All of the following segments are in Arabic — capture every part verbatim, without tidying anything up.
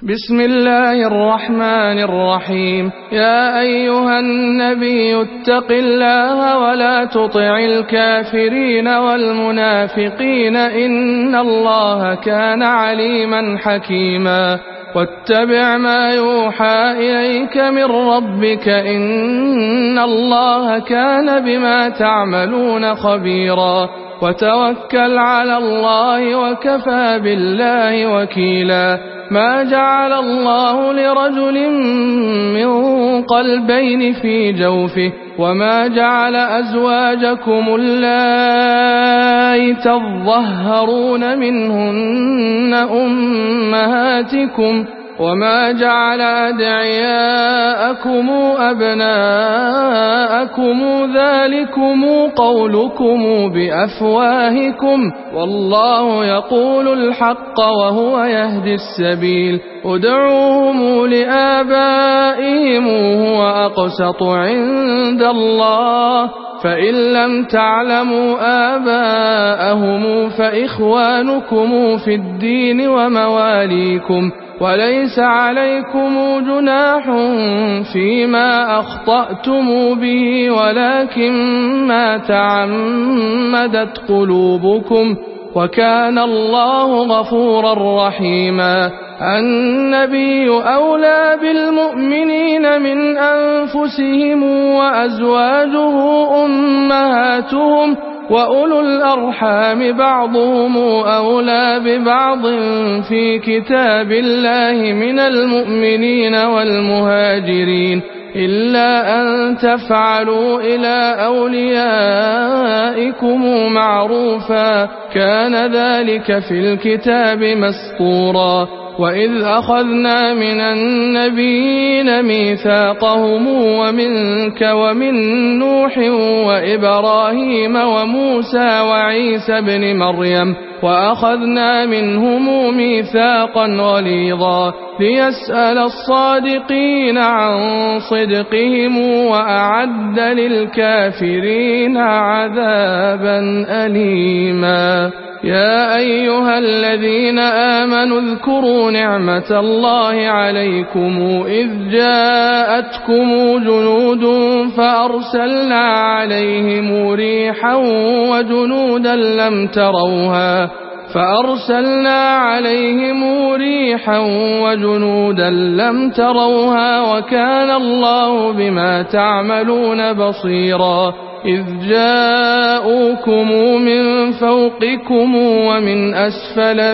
بسم الله الرحمن الرحيم. يا أيها النبي اتق الله ولا تطع الكافرين والمنافقين إن الله كان عليما حكيما. واتبع ما يوحى إليك من ربك إن الله كان بما تعملون خبيرا. وتوكل على الله وكفى بالله وكيلا. ما جعل الله لرجل من قلبين في جوفه وما جعل أزواجكم اللائي تظهرون منهن أمهاتكم وما جعل أدعياءكم أبناءكم ذلكم قولكم بأفواهكم والله يقول الحق وهو يهدي السبيل. ادعوهم لآبائهم هو أقسط عند الله فإن لم تعلموا آباءهم فإخوانكم في الدين ومواليكم وليس عليكم جناح فيما أخطأتم به ولكن ما تعمدت قلوبكم وكان الله غفورا رحيما. النبي أولى بالمؤمنين من أنفسهم وأزواجه أمهاتهم وأولو الأرحام بعضهم أولى ببعض في كتاب الله من المؤمنين والمهاجرين إلا أن تفعلوا إلى أوليائكم معروفا كان ذلك في الكتاب مسطورا. وإذ أخذنا من النبيين ميثاقهم ومنك ومن نوح وإبراهيم وموسى وعيسى بن مريم وأخذنا منهم ميثاقا غليظا ليسأل الصادقين عن صدقهم وأعد للكافرين عذابا أليما. يا أيها الذين آمنوا اذكروا نعمة الله عليكم إذ جاءتكم جنود فأرسلنا عليهم ريحا وجنودا لم تروها فأرسلنا عليهم ريحا وجنودا لم تروها وكان الله بما تعملون بصيرا. إذ جاءوكم من فوقكم ومن أسفل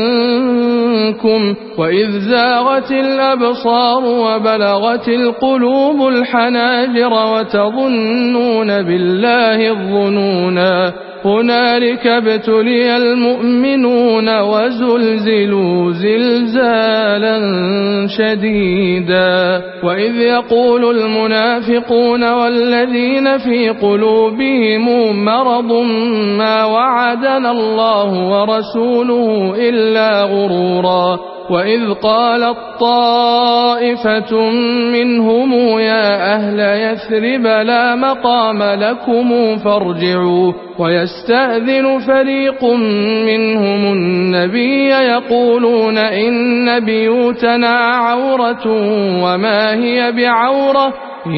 منكم وإذ زاغت الأبصار وبلغت القلوب الحناجر وتظنون بالله الظنونا هنالك ابتلي المؤمنون وزلزلوا زلزالا شديدا. وإذ يقول المنافقون والذين في قلوبهم مرض ما وعدنا الله ورسوله إلا غرورا. وإذ قالت طائفة منهم يا أهل يثرب لا مقام لكم فارجعوا ويستأذن فريق منهم النبي يقولون إن بيوتنا عورة وما هي بعورة إن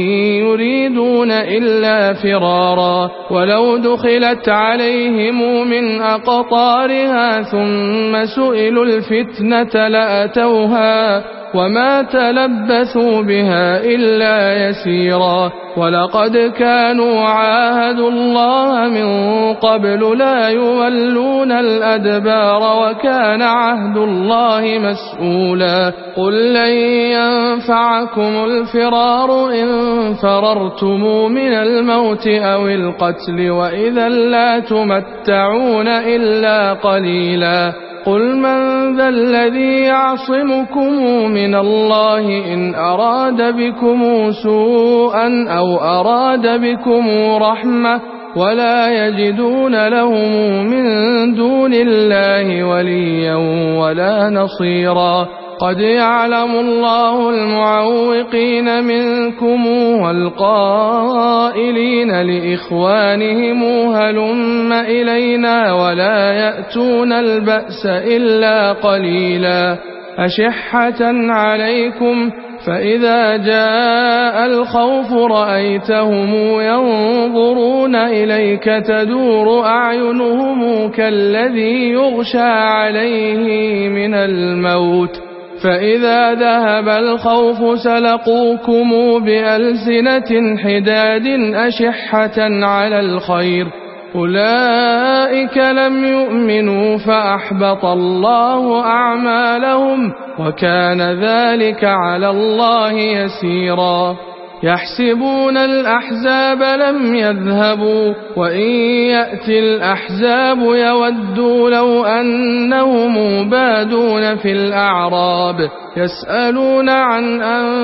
يريدون إلا فرارا ولو دخلت عليهم من أقطارها ثم سئلوا الفتنة لأتوها وما تلبثوا بها إلا يسيرا. ولقد كانوا عاهدوا الله من قبل لا يولون الأدبار وكان عهد الله مسؤولا. قل لن ينفعكم الفرار إن فررتم من الموت أو القتل وإذا لا تمتعون إلا قليلا. قل من ذا الذي يعصمكم من الله إن أراد بكم سوءا أو أراد بكم رحمة ولا يجدون لهم من دون الله وليا ولا نصيرا. قد يعلم الله المعوقين منكم والقائلين لإخوانهم هلم إلينا ولا يأتون البأس إلا قليلا. أشحة عليكم فإذا جاء الخوف رأيتهم ينظرون إليك تدور أعينهم كالذي يغشى عليه من الموت فإذا ذهب الخوف سلقوكم بألسنة حداد أشحة على الخير أولئك لم يؤمنوا فأحبط الله أعمالهم وكان ذلك على الله يسيرا يحسبون الأحزاب لم يذهبوا وإن يأتي الأحزاب يودوا لو أنهم بادون في الأعراب يسألون عن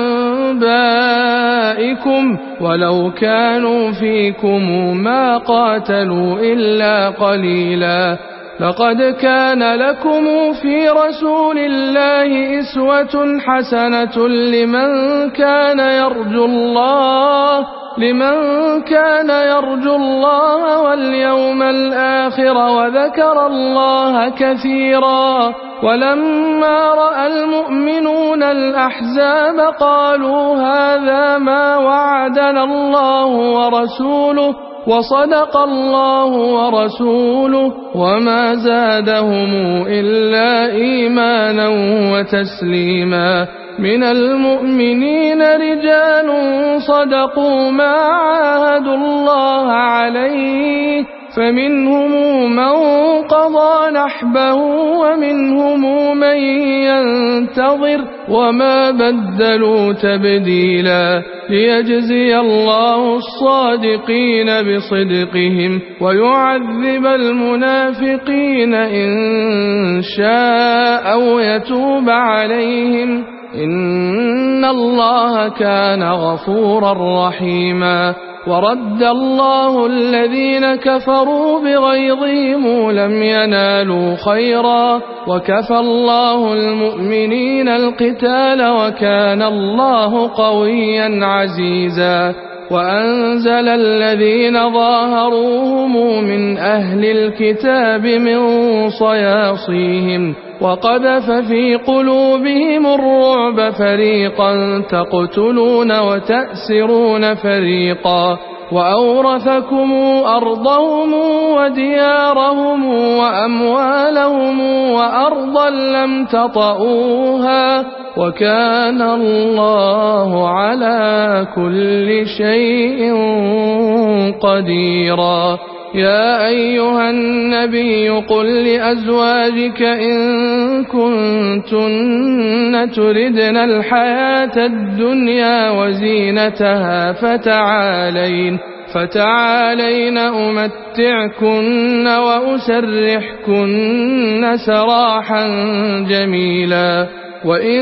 أنبائكم ولو كانوا فيكم ما قاتلوا إلا قليلا لقد كان لكم في رسول الله أسوة حسنة لمن كان يرجو الله لمن كان يرجو الله واليوم الآخر وذكر الله كثيرا ولما رأى المؤمنون الأحزاب قالوا هذا ما وعدنا الله ورسوله وصدق الله ورسوله وما زادهم إلا إيمانا وتسليما من المؤمنين رجال صدقوا ما عاهدوا الله عليه فمنهم من قضى نحبه ومنهم من ينتظر وما بدلوا تبديلا ليجزي الله الصادقين بصدقهم ويعذب المنافقين إن شاء أو يتوب عليهم إن الله كان غفورا رحيما ورد الله الذين كفروا بغيظهم لم ينالوا خيرا وكفى الله المؤمنين القتال وكان الله قويا عزيزا وأنزل الذين ظاهروهم من أهل الكتاب من صياصيهم وقذف في قلوبهم الرعب فريقا تقتلون وتأسرون فريقا وأورثكم أرضهم وديارهم وأموالهم وأرضا لم تطئوها وكان الله على كل شيء قديرا يا أيها النبي قل لأزواجك إن كنتن تردن الحياة الدنيا وزينتها فتعالين فتعالين أمتعكن وأسرحكن سراحا جميلا وإن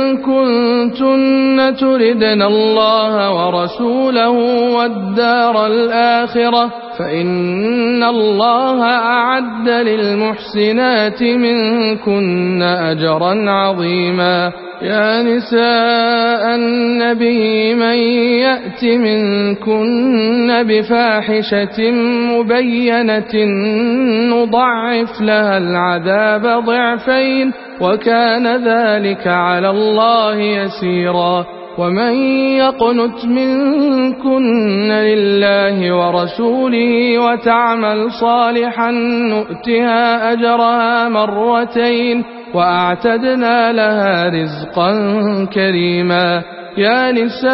كنتن تردن الله ورسوله والدار الآخرة فإن الله أعد للمحسنات منكن أجرا عظيما يا نساء النبي من يأت منكن بفاحشة مبينة نضعف لها العذاب ضعفين وكان ذلك على الله يسيرا ومن يقنت منكن لله ورسوله وتعمل صالحا نؤتها أجرها مرتين وأعتدنا لها رزقا كريما يا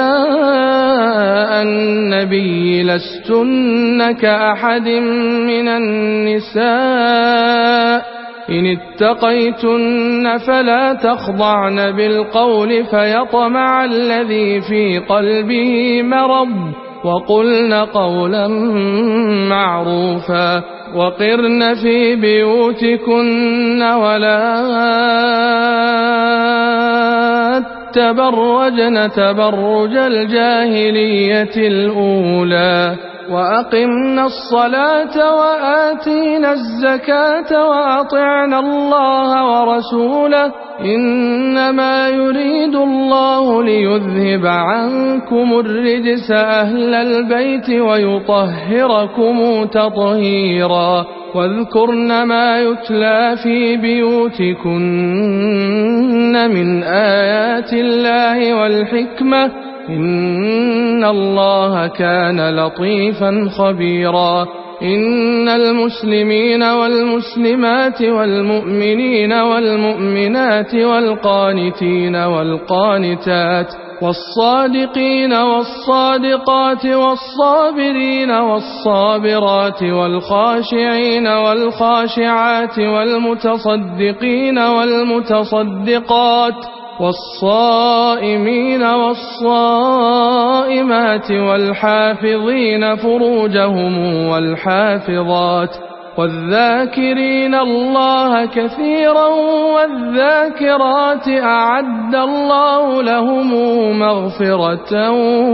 نساء النبي لستن كأحد من النساء إن اتقيتن فلا تخضعن بالقول فيطمع الذي في قلبه مرض وقلن قولا معروفا وقرن في بيوتكن ولا تبرجن تبرج الجاهلية الأولى وأقمنا الصلاة وآتينا الزكاة وأطعنا الله ورسوله إنما يريد الله ليذهب عنكم الرجس أهل البيت ويطهركم تطهيرا واذكرن ما يتلى في بيوتكن من آيات الله والحكمة إن الله كان لطيفا خبيرا إن المسلمين والمسلمات والمؤمنين والمؤمنات والقانتين والقانتات والصادقين والصادقات والصابرين والصابرات والخاشعين والخاشعات والمتصدقين والمتصدقات والصائمين والصائمات والحافظين فروجهم والحافظات والذاكرين الله كثيرا والذاكرات أعد الله لهم مغفرة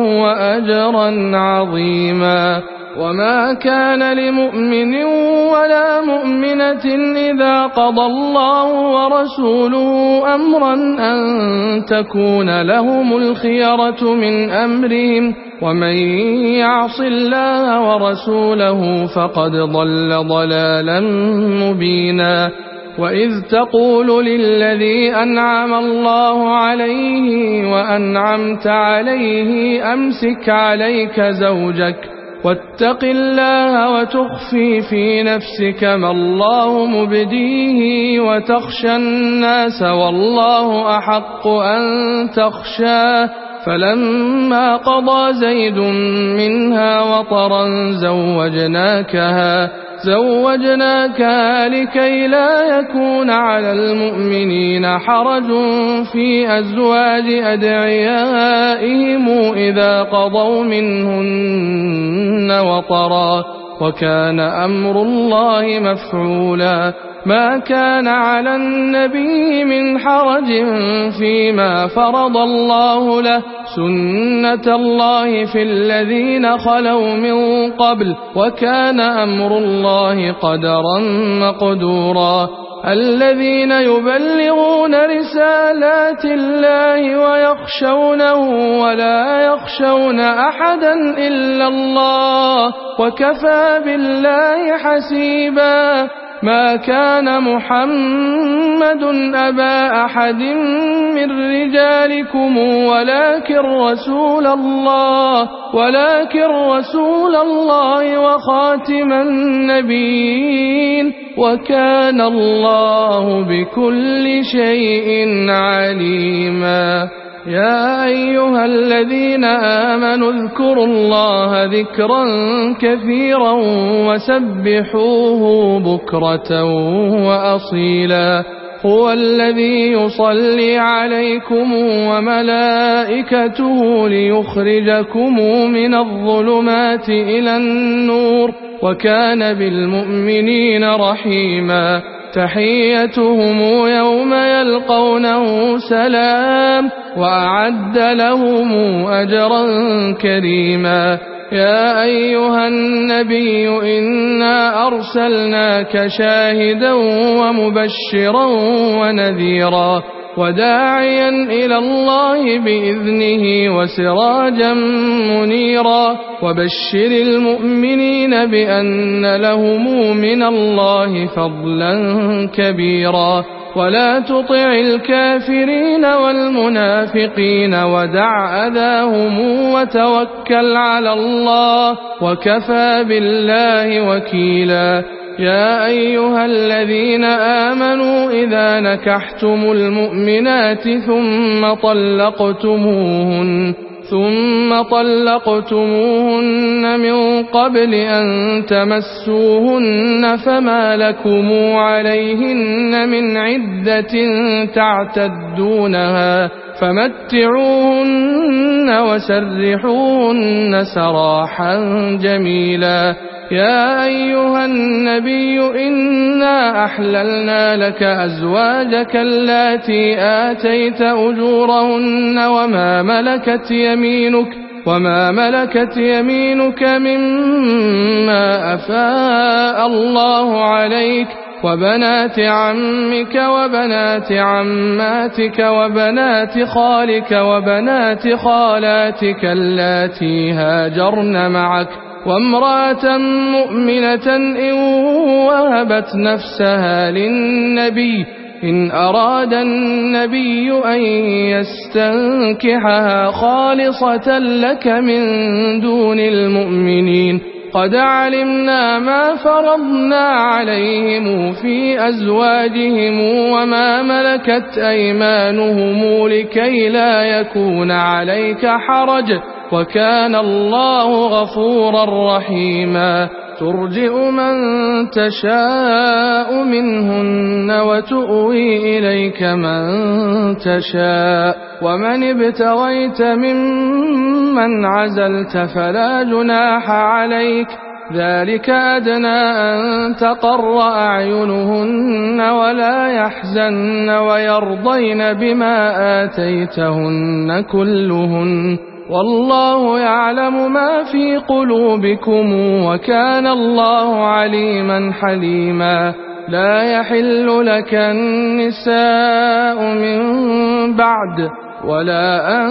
وأجرا عظيما وما كان لمؤمن ولا مؤمنة إذا قضى الله ورسوله أمرا أن تكون لهم الخيرة من أمرهم ومن يعص الله ورسوله فقد ضل ضلالا مبينا وإذ تقول للذي أنعم الله عليه وأنعمت عليه أمسك عليك زوجك واتق الله وتخفي في نفسك ما الله مبديه وتخشى الناس والله أحق أن تخشاه فلما قضى زيد منها وطرا زوجناكها زوجناكها لكي لا يكون على المؤمنين حرج في أزواج أدعيائهم إذا قضوا منهن وطرا وكان أمر الله مفعولا ما كان على النبي من حرج فيما فرض الله له سنة الله في الذين خلوا من قبل وكان أمر الله قدرا مقدورا الذين يبلغون رسالات الله ويخشونه ولا يخشون أحدا إلا الله وكفى بالله حسيبا ما كان محمد أبا أحد من رجالكم ولكن رسول الله ولكن رسول الله وخاتم النبيين وكان الله بكل شيء عليما يا أيها الذين آمنوا اذكروا الله ذكرا كثيرا وسبحوه بكرة وأصيلا هو الذي يصلي عليكم وملائكته ليخرجكم من الظلمات إلى النور وكان بالمؤمنين رحيما تحيتهم يوم يلقونه سلام وأعد لهم أجرا كريما يا أيها النبي إنا أرسلناك شاهدا ومبشرا ونذيرا وداعيا إلى الله بإذنه وسراجا منيرا وبشر المؤمنين بأن لهم من الله فضلا كبيرا ولا تطع الكافرين والمنافقين ودع أذاهم وتوكل على الله وكفى بالله وكيلا يا أيها الذين آمنوا إذا نكحتم المؤمنات ثم طلقتموهن ثم طلقتموهن من قبل أن تمسوهن فما لكم عليهن من عدة تعتدونها فمتعوهن وسرحوهن سراحا جميلا يا أيها النبي إنا أحللنا لك أزواجك اللاتي آتيت أجورهن وما ملكت يمينك وما ملكت يمينك مما أفاء الله عليك وبنات عمك وبنات عماتك وبنات خالك وبنات خالاتك اللاتي هاجرن معك وامرأة مؤمنة إن وهبت نفسها للنبي إن أراد النبي أن يستنكحها خالصة لك من دون المؤمنين قد علمنا ما فرضنا عليهم في أزواجهم وما ملكت أيمانهم لكي لا يكون عليك حرج وكان الله غفورا رحيما ترجئ من تشاء منهن وتؤوي إليك من تشاء ومن ابتغيت ممن عزلت فلا جناح عليك ذلك أدنى أن تقر أعينهن ولا يحزن ويرضين بما آتيتهن كلهن والله يعلم ما في قلوبكم وكان الله عليما حليما لا يحل لك النساء من بعد ولا أن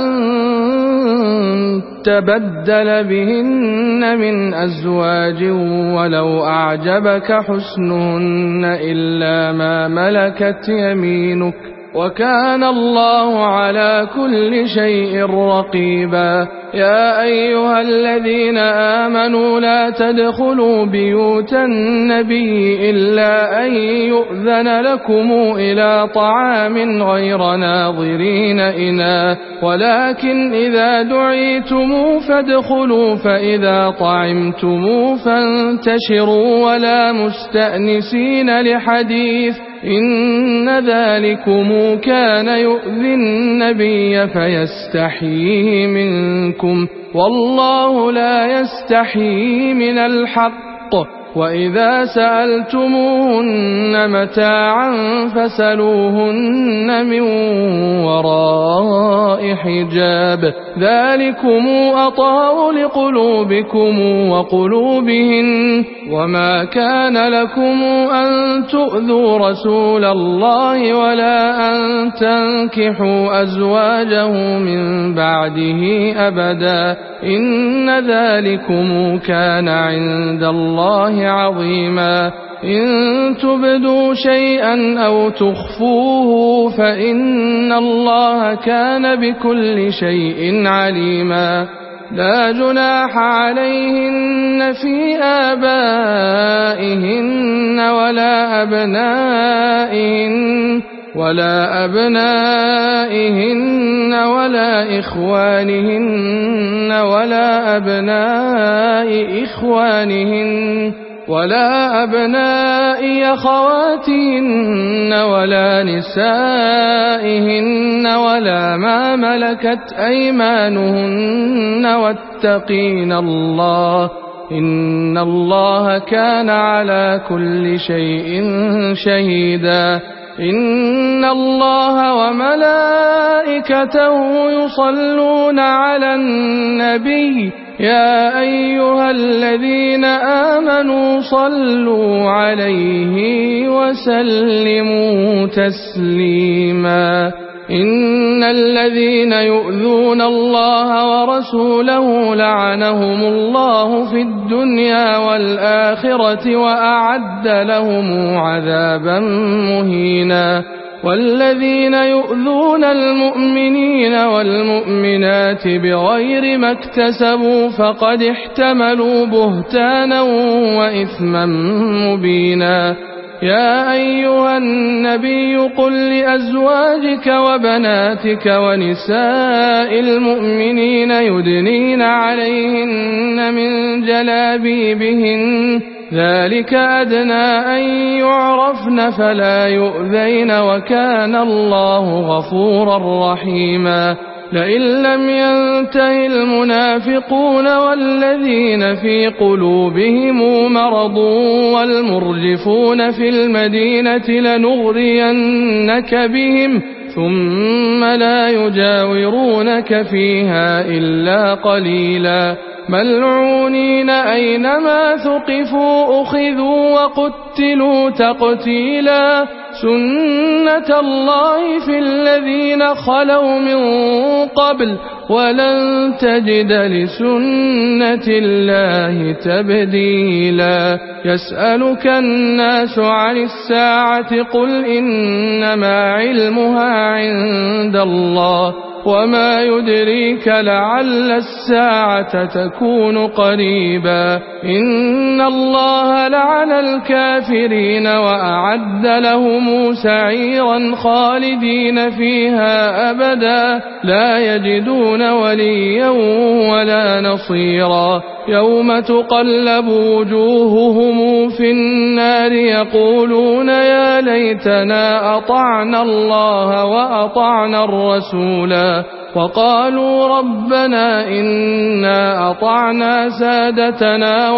تبدل بهن من أزواج ولو أعجبك حسنهن إلا ما ملكت يمينك وكان الله على كل شيء رقيبا يا أيها الذين آمنوا لا تدخلوا بيوت النبي إلا أن يؤذن لكم إلى طعام غير ناظرين إناه ولكن إذا دعيتم فادخلوا فإذا طعمتم فانتشروا ولا مستأنسين لحديث إن ذلكم كان يؤذي النبي فيستحيي منكم والله لا يستحيي من الحق وإذا سألتموهن متاعا فسلوهن من وراء حجاب ذلكم أطهر لقلوبكم وقلوبهن وما كان لكم أن تؤذوا رسول الله ولا أن تنكحوا أزواجه من بعده أبدا إن ذلكم كان عند الله عظيما إن تبدوا شيئا أو تخفوه فإن الله كان بكل شيء عليما لا جناح عليهن في آبائهن ولا أبنائهن ولا أبنائهن ولا إخوانهن ولا أبناء إخوانهن ولا أبناء أخواتهن ولا نسائهن ولا ما ملكت أيمانهن واتقين الله إن الله كان على كل شيء شهيدا إن الله وملائكته يصلون على النبي يا أيها الذين آمنوا صلوا عليه وسلموا تسليما إن الذين يؤذون الله ورسوله لعنهم الله في الدنيا والآخرة وأعد لهم عذابا مهينا والذين يؤذون المؤمنين والمؤمنات بغير ما اكتسبوا فقد احتملوا بهتانا وإثما مبينا يا أيها النبي قل لأزواجك وبناتك ونساء المؤمنين يدنين عليهن من جلابيبهن ذلك أدنى أن يعرفن فلا يؤذين وكان الله غفورا رحيما لئن لم ينته المنافقون والذين في قلوبهم مرض والمرجفون في المدينة لنغرينك بهم ثم لا يجاورونك فيها إلا قليلا ملعونين أينما ثقفوا أخذوا وقتلوا تقتيلا سنة الله في الذين خلوا من قبل ولن تجد لسنة الله تبديلا يسألك الناس عن الساعة قل إنما علمها عند الله وما يدريك لعل الساعة تكون قريبا إن الله لعن الكافرين وأعد لهم سعيرا خالدين فيها أبدا لا يجدون وليا ولا نصيرا يوم تقلب وجوههم في النار يقولون يا ليتنا أطعنا الله وأطعنا الرسولا وقالوا ربنا إنا أطعنا سادتنا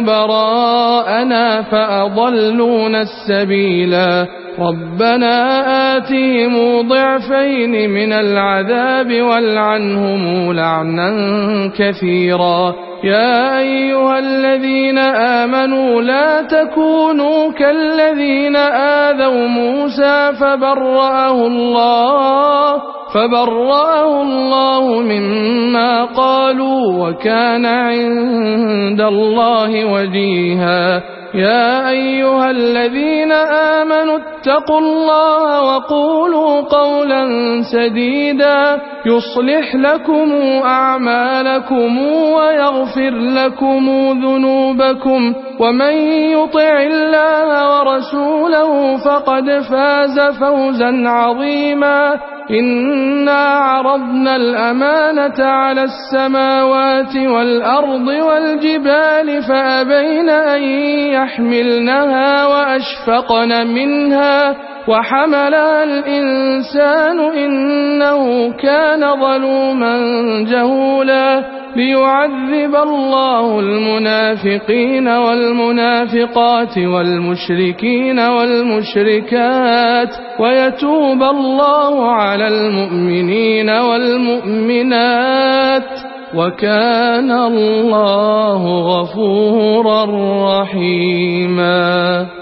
وكبراءنا فأضلونا السبيلا ربنا آتهم ضعفين من العذاب والعنهم لعنا كثيرا يا أيها الذين آمنوا لا تكونوا كالذين آذوا موسى فبرأه الله فبرأه الله مما قالوا وكان عند الله وجيها يا أيها الذين آمنوا اتقوا الله وقولوا قولا سديدا يصلح لكم أعمالكم ويغفر لكم ذنوبكم ومن يطع الله ورسوله فقد فاز فوزا عظيما إنا عرضنا الأمانة على السماوات والأرض والجبال فأبين أن يحملنها وأشفقن منها وحملها الإنسان إنه كان ظلوما جهولا ليعذب الله المنافقين والمنافقات والمشركين والمشركات ويتوب الله على المؤمنين والمؤمنات وكان الله غفورا رحيما.